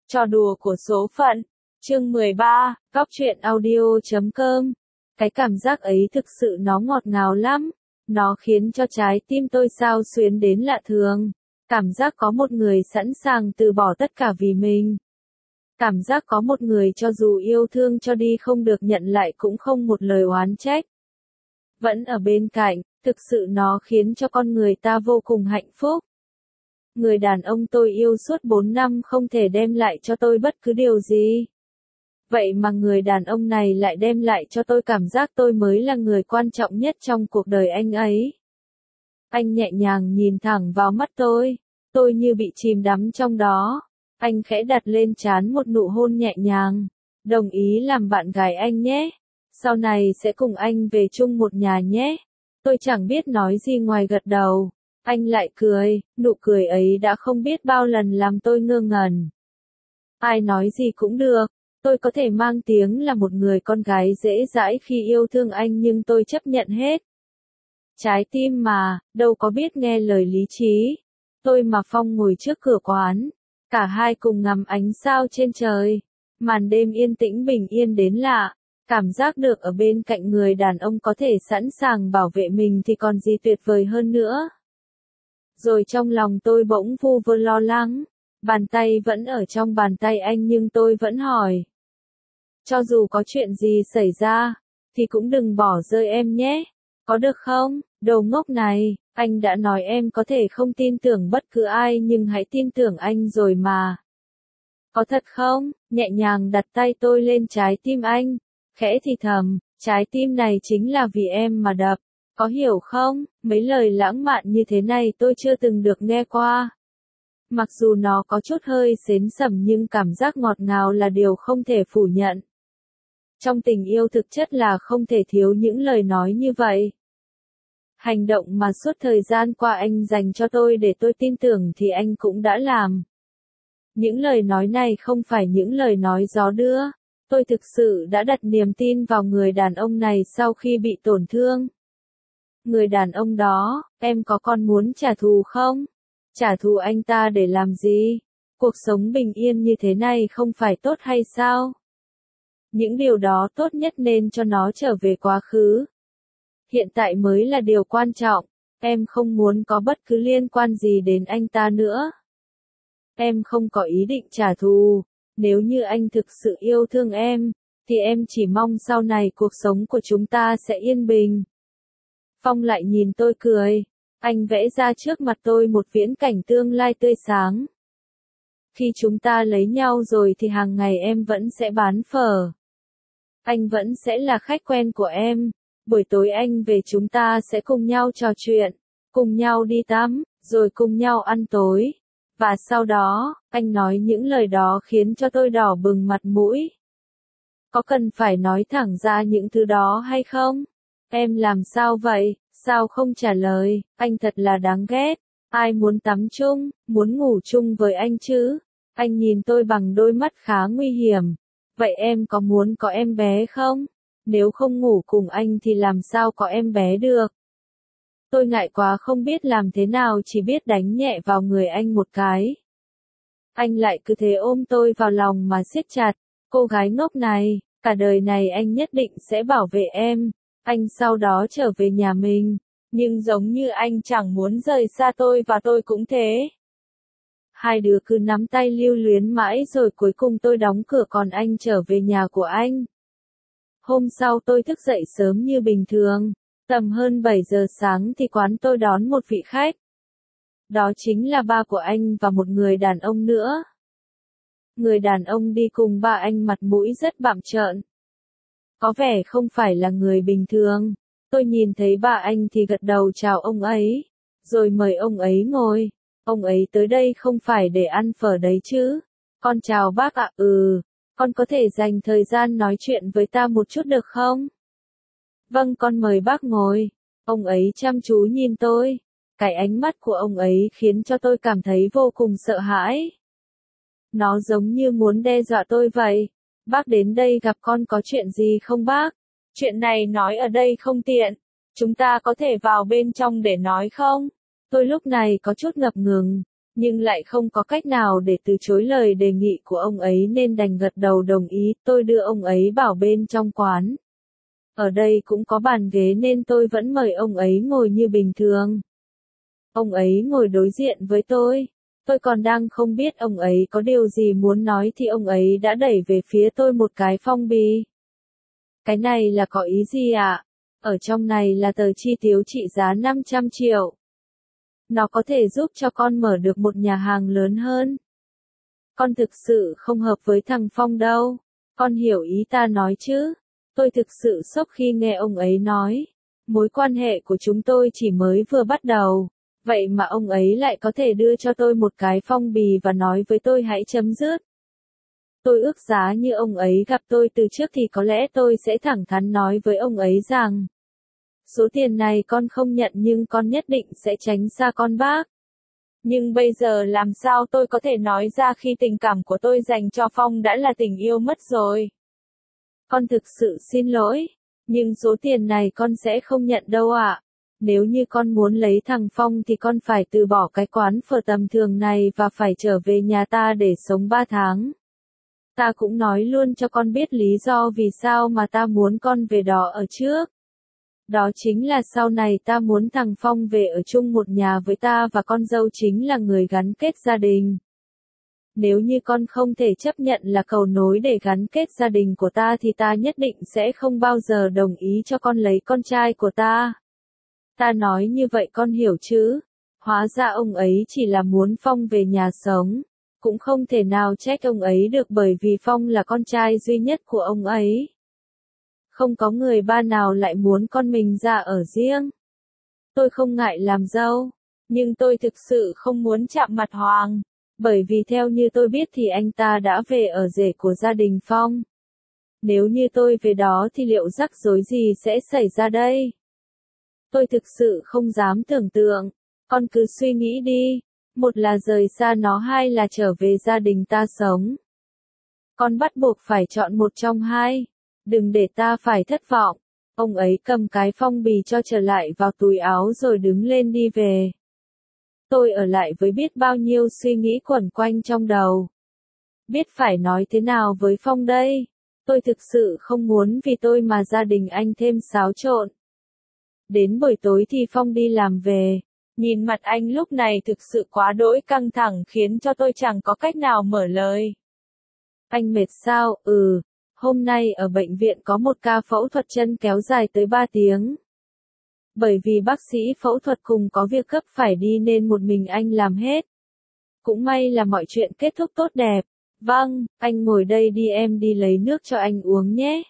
Trò đùa của số phận, chương 13, góc truyện audio.com. Cái cảm giác ấy thực sự nó ngọt ngào lắm, nó khiến cho trái tim tôi xao xuyến đến lạ thường. Cảm giác có một người sẵn sàng từ bỏ tất cả vì mình. Cảm giác có một người cho dù yêu thương cho đi không được nhận lại cũng không một lời oán trách. Vẫn ở bên cạnh, thực sự nó khiến cho con người ta vô cùng hạnh phúc. Người đàn ông tôi yêu suốt 4 năm không thể đem lại cho tôi bất cứ điều gì. Vậy mà người đàn ông này lại đem lại cho tôi cảm giác tôi mới là người quan trọng nhất trong cuộc đời anh ấy. Anh nhẹ nhàng nhìn thẳng vào mắt tôi như bị chìm đắm trong đó. Anh khẽ đặt lên trán một nụ hôn nhẹ nhàng. Đồng ý làm bạn gái anh nhé. Sau này sẽ cùng anh về chung một nhà nhé. Tôi chẳng biết nói gì ngoài gật đầu. Anh lại cười, nụ cười ấy đã không biết bao lần làm tôi ngơ ngẩn. Ai nói gì cũng được, tôi có thể mang tiếng là một người con gái dễ dãi khi yêu thương anh nhưng tôi chấp nhận hết. Trái tim mà, đâu có biết nghe lời lý trí. Tôi mà Phong ngồi trước cửa quán, cả hai cùng ngắm ánh sao trên trời. Màn đêm yên tĩnh bình yên đến lạ, cảm giác được ở bên cạnh người đàn ông có thể sẵn sàng bảo vệ mình thì còn gì tuyệt vời hơn nữa. Rồi trong lòng tôi bỗng vu vơ lo lắng, bàn tay vẫn ở trong bàn tay anh nhưng tôi vẫn hỏi. Cho dù có chuyện gì xảy ra, thì cũng đừng bỏ rơi em nhé, có được không? Đồ ngốc này, anh đã nói em có thể không tin tưởng bất cứ ai nhưng hãy tin tưởng anh rồi mà. Có thật không? Nhẹ nhàng đặt tay tôi lên trái tim anh, khẽ thì thầm, trái tim này chính là vì em mà đập. Có hiểu không, mấy lời lãng mạn như thế này tôi chưa từng được nghe qua. Mặc dù nó có chút hơi xến xẩm nhưng cảm giác ngọt ngào là điều không thể phủ nhận. Trong tình yêu thực chất là không thể thiếu những lời nói như vậy. Hành động mà suốt thời gian qua anh dành cho tôi để tôi tin tưởng thì anh cũng đã làm. Những lời nói này không phải những lời nói gió đưa. Tôi thực sự đã đặt niềm tin vào người đàn ông này sau khi bị tổn thương. Người đàn ông đó, em có còn muốn trả thù không? Trả thù anh ta để làm gì? Cuộc sống bình yên như thế này không phải tốt hay sao? Những điều đó tốt nhất nên cho nó trở về quá khứ. Hiện tại mới là điều quan trọng. Em không muốn có bất cứ liên quan gì đến anh ta nữa. Em không có ý định trả thù. Nếu như anh thực sự yêu thương em, thì em chỉ mong sau này cuộc sống của chúng ta sẽ yên bình. Phong lại nhìn tôi cười. Anh vẽ ra trước mặt tôi một viễn cảnh tương lai tươi sáng. Khi chúng ta lấy nhau rồi thì hàng ngày em vẫn sẽ bán phở. Anh vẫn sẽ là khách quen của em. Buổi tối anh về chúng ta sẽ cùng nhau trò chuyện, cùng nhau đi tắm, rồi cùng nhau ăn tối. Và sau đó, anh nói những lời đó khiến cho tôi đỏ bừng mặt mũi. Có cần phải nói thẳng ra những thứ đó hay không? Em làm sao vậy? Sao không trả lời? Anh thật là đáng ghét. Ai muốn tắm chung, muốn ngủ chung với anh chứ? Anh nhìn tôi bằng đôi mắt khá nguy hiểm. Vậy em có muốn có em bé không? Nếu không ngủ cùng anh thì làm sao có em bé được? Tôi ngại quá không biết làm thế nào chỉ biết đánh nhẹ vào người anh một cái. Anh lại cứ thế ôm tôi vào lòng mà siết chặt. Cô gái ngốc này, cả đời này anh nhất định sẽ bảo vệ em. Anh sau đó trở về nhà mình, nhưng giống như anh chẳng muốn rời xa tôi và tôi cũng thế. Hai đứa cứ nắm tay lưu luyến mãi rồi cuối cùng tôi đóng cửa còn anh trở về nhà của anh. Hôm sau tôi thức dậy sớm như bình thường, tầm hơn 7 giờ sáng thì quán tôi đón một vị khách. Đó chính là ba của anh và một người đàn ông nữa. Người đàn ông đi cùng ba anh mặt mũi rất bặm trợn. Có vẻ không phải là người bình thường. Tôi nhìn thấy ba anh thì gật đầu chào ông ấy, rồi mời ông ấy ngồi. Ông ấy tới đây không phải để ăn phở đấy chứ. Con chào bác ạ. Con có thể dành thời gian nói chuyện với ta một chút được không? Vâng, con mời bác ngồi. Ông ấy chăm chú nhìn tôi. Cái ánh mắt của ông ấy khiến cho tôi cảm thấy vô cùng sợ hãi. Nó giống như muốn đe dọa tôi vậy. Bác đến đây gặp con có chuyện gì không bác? Chuyện này nói ở đây không tiện. Chúng ta có thể vào bên trong để nói không? Tôi lúc này có chút ngập ngừng. nhưng lại không có cách nào để từ chối lời đề nghị của ông ấy nên đành gật đầu đồng ý. Tôi đưa ông ấy vào bên trong quán. Ở đây cũng có bàn ghế nên tôi vẫn mời ông ấy ngồi như bình thường. Ông ấy ngồi đối diện với tôi. Tôi còn đang không biết ông ấy có điều gì muốn nói thì ông ấy đã đẩy về phía tôi một cái phong bì. Cái này là có ý gì ạ? Ở trong này là tờ chi tiêu trị giá 500 triệu. Nó có thể giúp cho con mở được một nhà hàng lớn hơn. Con thực sự không hợp với thằng Phong đâu. Con hiểu ý ta nói chứ? Tôi thực sự sốc khi nghe ông ấy nói. Mối quan hệ của chúng tôi chỉ mới vừa bắt đầu. Vậy mà ông ấy lại có thể đưa cho tôi một cái phong bì và nói với tôi hãy chấm dứt. Tôi ước giá như ông ấy gặp tôi từ trước thì có lẽ tôi sẽ thẳng thắn nói với ông ấy rằng số tiền này con không nhận nhưng con nhất định sẽ tránh xa con bác. Nhưng bây giờ làm sao tôi có thể nói ra khi tình cảm của tôi dành cho Phong đã là tình yêu mất rồi. Con thực sự xin lỗi, nhưng số tiền này con sẽ không nhận đâu ạ. Nếu như con muốn lấy thằng Phong thì con phải từ bỏ cái quán phở tầm thường này và phải trở về nhà ta để sống 3 tháng. Ta cũng nói luôn cho con biết lý do vì sao mà ta muốn con về đó ở trước. Đó chính là sau này ta muốn thằng Phong về ở chung một nhà với ta và con dâu chính là người gắn kết gia đình. Nếu như con không thể chấp nhận là cầu nối để gắn kết gia đình của ta thì ta nhất định sẽ không bao giờ đồng ý cho con lấy con trai của ta. Ta nói như vậy con hiểu chứ? Hóa ra ông ấy chỉ là muốn Phong về nhà sống. Cũng không thể nào trách ông ấy được bởi vì Phong là con trai duy nhất của ông ấy. Không có người ba nào lại muốn con mình ra ở riêng. Tôi không ngại làm dâu, nhưng tôi thực sự không muốn chạm mặt Hoàng, bởi vì theo như tôi biết thì anh ta đã về ở rể của gia đình Phong. Nếu như tôi về đó thì liệu rắc rối gì sẽ xảy ra đây? Tôi thực sự không dám tưởng tượng, con cứ suy nghĩ đi, một là rời xa nó hai là trở về gia đình ta sống. Con bắt buộc phải chọn một trong hai. Đừng để ta phải thất vọng. Ông ấy cầm cái phong bì cho trở lại vào túi áo rồi đứng lên đi về. Tôi ở lại với biết bao nhiêu suy nghĩ quẩn quanh trong đầu. Biết phải nói thế nào với Phong đây? Tôi thực sự không muốn vì tôi mà gia đình anh thêm xáo trộn. Đến buổi tối thì Phong đi làm về. Nhìn mặt anh lúc này thực sự quá đỗi căng thẳng khiến cho tôi chẳng có cách nào mở lời. Anh mệt sao? Hôm nay ở bệnh viện có một ca phẫu thuật chân kéo dài tới 3 tiếng. Bởi vì bác sĩ phẫu thuật cùng có việc gấp phải đi nên một mình anh làm hết. Cũng may là mọi chuyện kết thúc tốt đẹp. Vâng, anh ngồi đây đi em đi lấy nước cho anh uống nhé.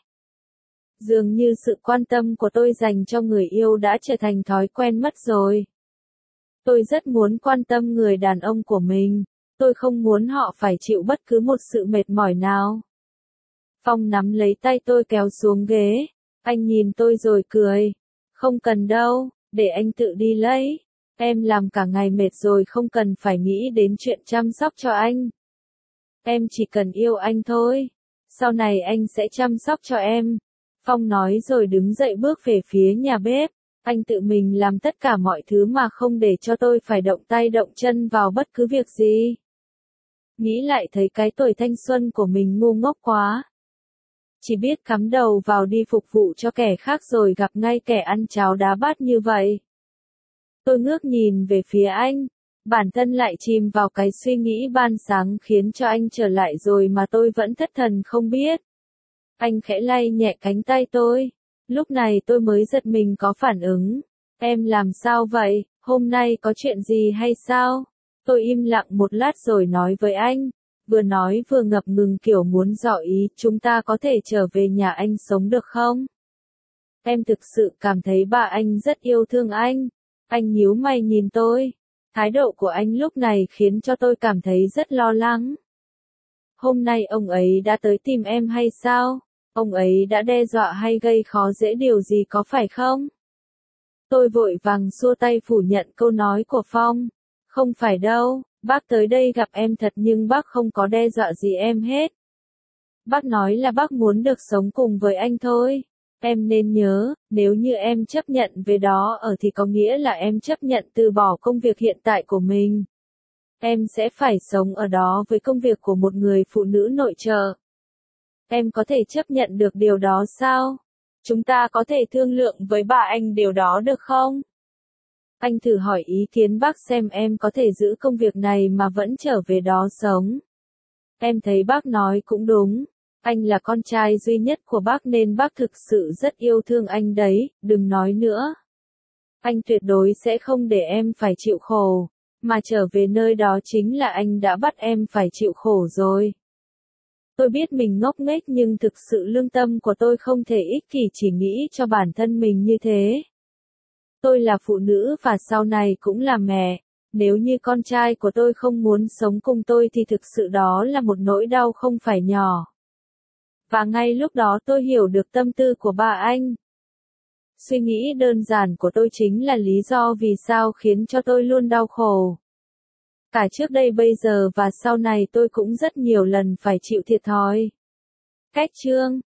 Dường như sự quan tâm của tôi dành cho người yêu đã trở thành thói quen mất rồi. Tôi rất muốn quan tâm người đàn ông của mình. Tôi không muốn họ phải chịu bất cứ một sự mệt mỏi nào. Phong nắm lấy tay tôi kéo xuống ghế. Anh nhìn tôi rồi cười. Không cần đâu, để anh tự đi lấy. Em làm cả ngày mệt rồi không cần phải nghĩ đến chuyện chăm sóc cho anh. Em chỉ cần yêu anh thôi. Sau này anh sẽ chăm sóc cho em. Phong nói rồi đứng dậy bước về phía nhà bếp. Anh tự mình làm tất cả mọi thứ mà không để cho tôi phải động tay động chân vào bất cứ việc gì. Nghĩ lại thấy cái tuổi thanh xuân của mình ngu ngốc quá. Chỉ biết cắm đầu vào đi phục vụ cho kẻ khác rồi gặp ngay kẻ ăn cháo đá bát như vậy. Tôi ngước nhìn về phía anh, bản thân lại chìm vào cái suy nghĩ ban sáng khiến cho anh trở lại rồi mà tôi vẫn thất thần không biết. Anh khẽ lay nhẹ cánh tay tôi, lúc này tôi mới giật mình có phản ứng. Em làm sao vậy, hôm nay có chuyện gì hay sao? Tôi im lặng một lát rồi nói với anh. Vừa nói vừa ngập ngừng kiểu muốn dò ý, chúng ta có thể trở về nhà anh sống được không? Em thực sự cảm thấy bà anh rất yêu thương anh. Anh nhíu mày nhìn tôi. Thái độ của anh lúc này khiến cho tôi cảm thấy rất lo lắng. Hôm nay ông ấy đã tới tìm em hay sao? Ông ấy đã đe dọa hay gây khó dễ điều gì có phải không? Tôi vội vàng xua tay phủ nhận câu nói của Phong. Không phải đâu. Bác tới đây gặp em thật nhưng bác không có đe dọa gì em hết. Bác nói là bác muốn được sống cùng với anh thôi. Em nên nhớ, nếu như em chấp nhận về đó ở thì có nghĩa là em chấp nhận từ bỏ công việc hiện tại của mình. Em sẽ phải sống ở đó với công việc của một người phụ nữ nội trợ. Em có thể chấp nhận được điều đó sao? Chúng ta có thể thương lượng với bà anh điều đó được không? Anh thử hỏi ý kiến bác xem em có thể giữ công việc này mà vẫn trở về đó sống. Em thấy bác nói cũng đúng. Anh là con trai duy nhất của bác nên bác thực sự rất yêu thương anh đấy, đừng nói nữa. Anh tuyệt đối sẽ không để em phải chịu khổ, mà trở về nơi đó chính là anh đã bắt em phải chịu khổ rồi. Tôi biết mình ngốc nghếch nhưng thực sự lương tâm của tôi không thể ích kỷ chỉ nghĩ cho bản thân mình như thế. Tôi là phụ nữ và sau này cũng là mẹ. Nếu như con trai của tôi không muốn sống cùng tôi thì thực sự đó là một nỗi đau không phải nhỏ. Và ngay lúc đó tôi hiểu được tâm tư của bà anh. Suy nghĩ đơn giản của tôi chính là lý do vì sao khiến cho tôi luôn đau khổ. Cả trước đây bây giờ và sau này tôi cũng rất nhiều lần phải chịu thiệt thòi. Kết chương